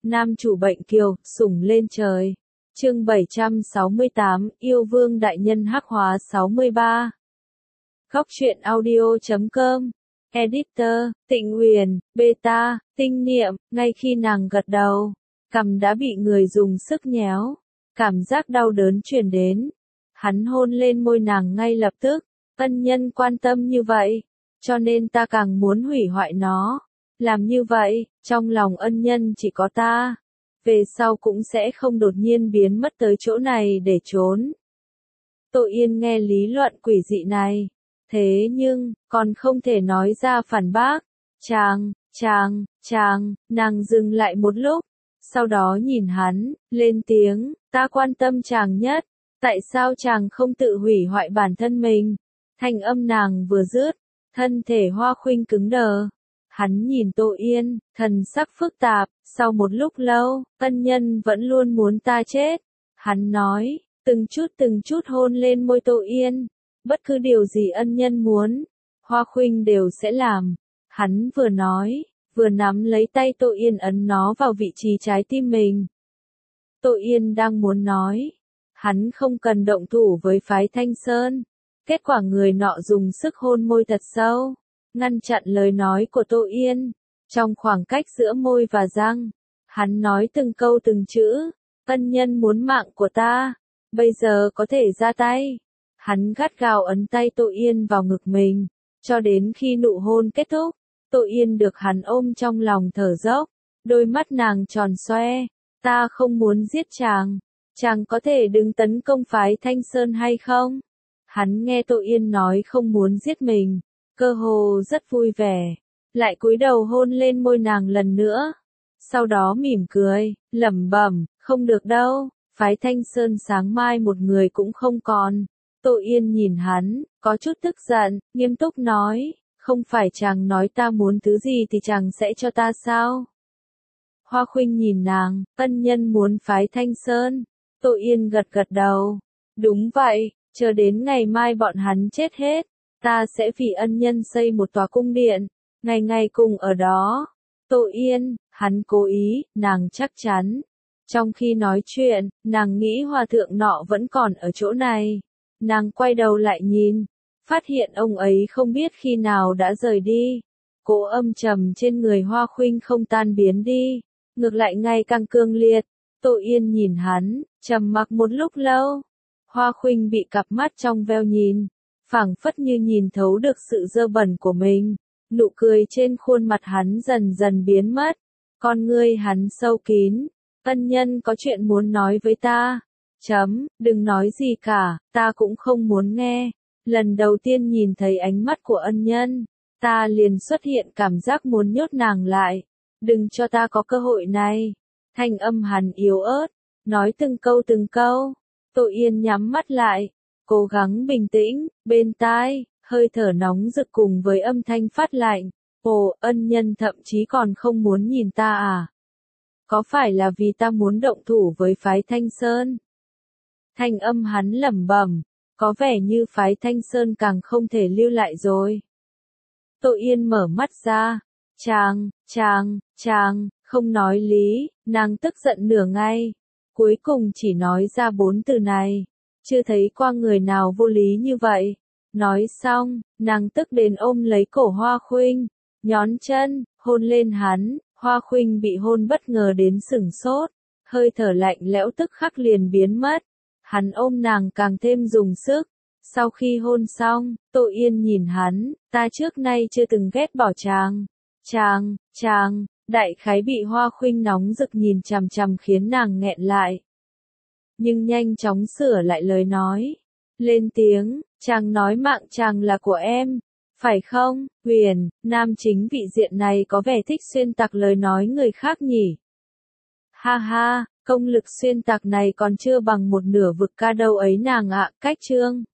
nam chủ bệnh kiều, sủng lên trời. Chương 768, yêu vương đại nhân hắc hóa 63. Góc truyện audio.com. Editor, Tịnh Huyền, Beta, Tinh Niệm, ngay khi nàng gật đầu, cằm đã bị người dùng sức nhéo. Cảm giác đau đớn truyền đến. Hắn hôn lên môi nàng ngay lập tức. Ân nhân quan tâm như vậy, cho nên ta càng muốn hủy hoại nó. Làm như vậy, trong lòng ân nhân chỉ có ta. Về sau cũng sẽ không đột nhiên biến mất tới chỗ này để trốn. Tô Yên nghe lý luận quỷ dị này. Thế nhưng, còn không thể nói ra phản bác. Nàng dừng lại một lúc. Sau đó nhìn hắn, lên tiếng, ta quan tâm chàng nhất. Tại sao chàng không tự hủy hoại bản thân mình? Thanh âm nàng vừa dứt, thân thể Hoa Khuynh cứng đờ. Hắn nhìn Tô Yên, thần sắc phức tạp, sau một lúc lâu, ân nhân vẫn luôn muốn ta chết. Hắn nói, từng chút hôn lên môi Tô Yên. Bất cứ điều gì ân nhân muốn, Hoa Khuynh đều sẽ làm. Hắn vừa nói, vừa nắm lấy tay Tô Yên ấn nó vào vị trí trái tim mình. Tô Yên đang muốn nói, hắn không cần động thủ với phái Thanh Sơn. Kết quả người nọ dùng sức hôn môi thật sâu, ngăn chặn lời nói của Tô Yên. Trong khoảng cách giữa môi và răng, hắn nói từng câu từng chữ, ân nhân muốn mạng của ta, bây giờ có thể ra tay. Hắn gắt gao ấn tay Tô Yên vào ngực mình, cho đến khi nụ hôn kết thúc. Tô Yên được hắn ôm trong lòng thở dốc, đôi mắt nàng tròn xoe, ta không muốn giết chàng, chàng có thể đừng tấn công phái Thanh Sơn hay không? Hắn nghe Tô Yên nói không muốn giết mình, cơ hồ rất vui vẻ, lại cúi đầu hôn lên môi nàng lần nữa. Sau đó mỉm cười, lẩm bẩm, không được đâu, phái Thanh Sơn sáng mai một người cũng không còn. Tô Yên nhìn hắn, có chút tức giận, nghiêm túc nói, không phải chàng nói ta muốn thứ gì thì chàng sẽ cho ta sao? Hoa Khuynh nhìn nàng, ân nhân muốn phái Thanh Sơn. Tô Yên gật gật đầu. Đúng vậy, chờ đến ngày mai bọn hắn chết hết, ta sẽ vì ân nhân xây một tòa cung điện, ngày ngày cùng ở đó. Tô Yên, hắn cố ý, nàng chắc chắn. Trong khi nói chuyện, nàng nghĩ hòa thượng nọ vẫn còn ở chỗ này. Nàng quay đầu lại nhìn, phát hiện ông ấy không biết khi nào đã rời đi. Cỗ âm trầm trên người Hoa Khuynh không tan biến đi, ngược lại ngày càng cương liệt. Tô Yên nhìn hắn, trầm mặc một lúc lâu. Hoa Khuynh bị cặp mắt trong veo nhìn, phảng phất như nhìn thấu được sự dơ bẩn của mình. Nụ cười trên khuôn mặt hắn dần dần biến mất. Con ngươi hắn sâu kín. Ân nhân có chuyện muốn nói với ta. Đừng nói gì cả, ta cũng không muốn nghe. Lần đầu tiên nhìn thấy ánh mắt của ân nhân, ta liền xuất hiện cảm giác muốn nhốt nàng lại. Đừng cho ta có cơ hội này. Thanh âm hắn yếu ớt, nói từng câu. Tô Yên nhắm mắt lại, cố gắng bình tĩnh, bên tai, hơi thở nóng rực cùng với âm thanh phát lạnh. Ồ, ân nhân thậm chí còn không muốn nhìn ta à? Có phải là vì ta muốn động thủ với phái Thanh Sơn? Thanh âm hắn lẩm bẩm, có vẻ như phái Thanh Sơn càng không thể lưu lại rồi. Tô Yên mở mắt ra, chàng, không nói lý, nàng tức giận nửa ngày, cuối cùng chỉ nói ra 4 từ này, chưa thấy qua người nào vô lý như vậy. Nói xong, nàng tức đến ôm lấy cổ Hoa Khuynh, nhón chân, hôn lên hắn. Hoa Khuynh bị hôn bất ngờ đến sửng sốt, hơi thở lạnh lẽo tức khắc liền biến mất. Hắn ôm nàng càng thêm dùng sức. Sau khi hôn xong, Tô Yên nhìn hắn, ta trước nay chưa từng ghét bỏ chàng, đại khái bị Hoa Khuynh nóng rực nhìn chằm chằm khiến nàng nghẹn lại. Nhưng nhanh chóng sửa lại lời nói. Lên tiếng, chàng nói mạng chàng là của em. Phải không, Huyền, nam chính vị diện này có vẻ thích xuyên tạc lời nói người khác nhỉ? Ha ha, công lực xuyên tạc này còn chưa bằng một nửa vực ca đâu ấy nàng ạ. Cách chương